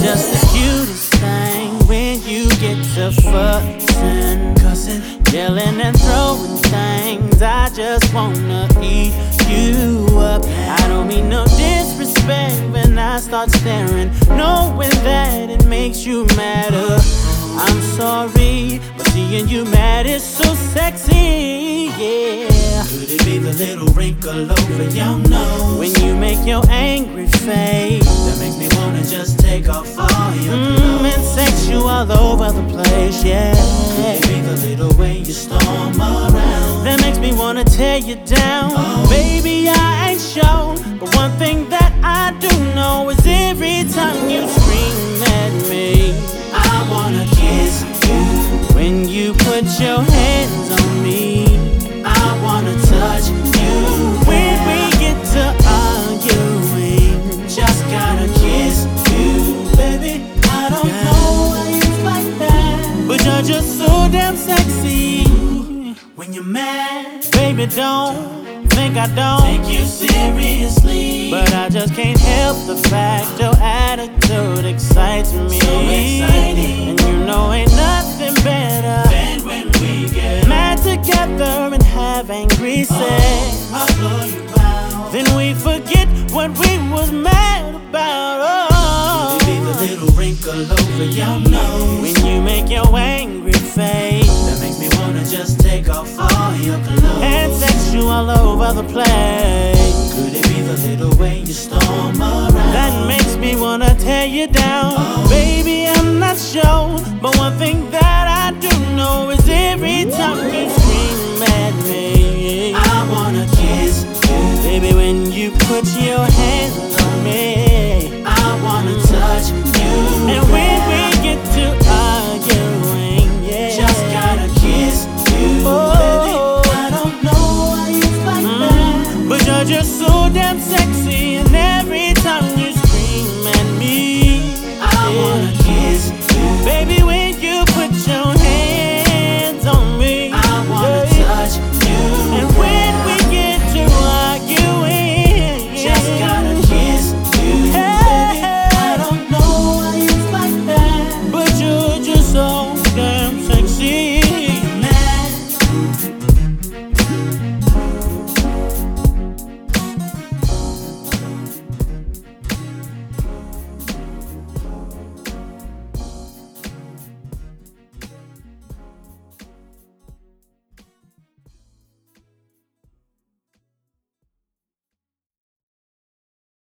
just the cutest thing when you get to fussing, cussing, yelling and throwing things. I just wanna eat you up. I don't mean no disrespect when I start staring, knowing that it makes you madder. I'm sorry, but seeing you mad is so sexy, yeah. Could it be the little wrinkle over your nose when you make your angry face that makes me wanna just take off all your clothes and sex you all over the place, yeah. Could it be the little way you storm around that makes me wanna tear you down? Oh. Baby, I ain't sure, but one thing that I do know is every time you scream at me, I wanna kiss you. When you put your hands on me, I wanna touch you. when we get to arguing, just gotta kiss you, baby. I don't know why you like that, but you're just so damn sexy. when you're mad, Baby, don't think I don't take you seriously, but I just can't help the fact your attitude excites me. so exciting. And you know ain't nothing better And when we get mad together and have angry sex, I'll blow you out. then we forget what we was mad about. Oh, Could it be the little wrinkle over your nose when you make your angry face that makes me wanna just take off all your clothes and sex you all over the place? Could it be the little way you storm around That makes me wanna tear you down. Oh. Baby, I'm not sure, but one thing that I do know is every time you scream at me, I wanna kiss you. baby, when you put your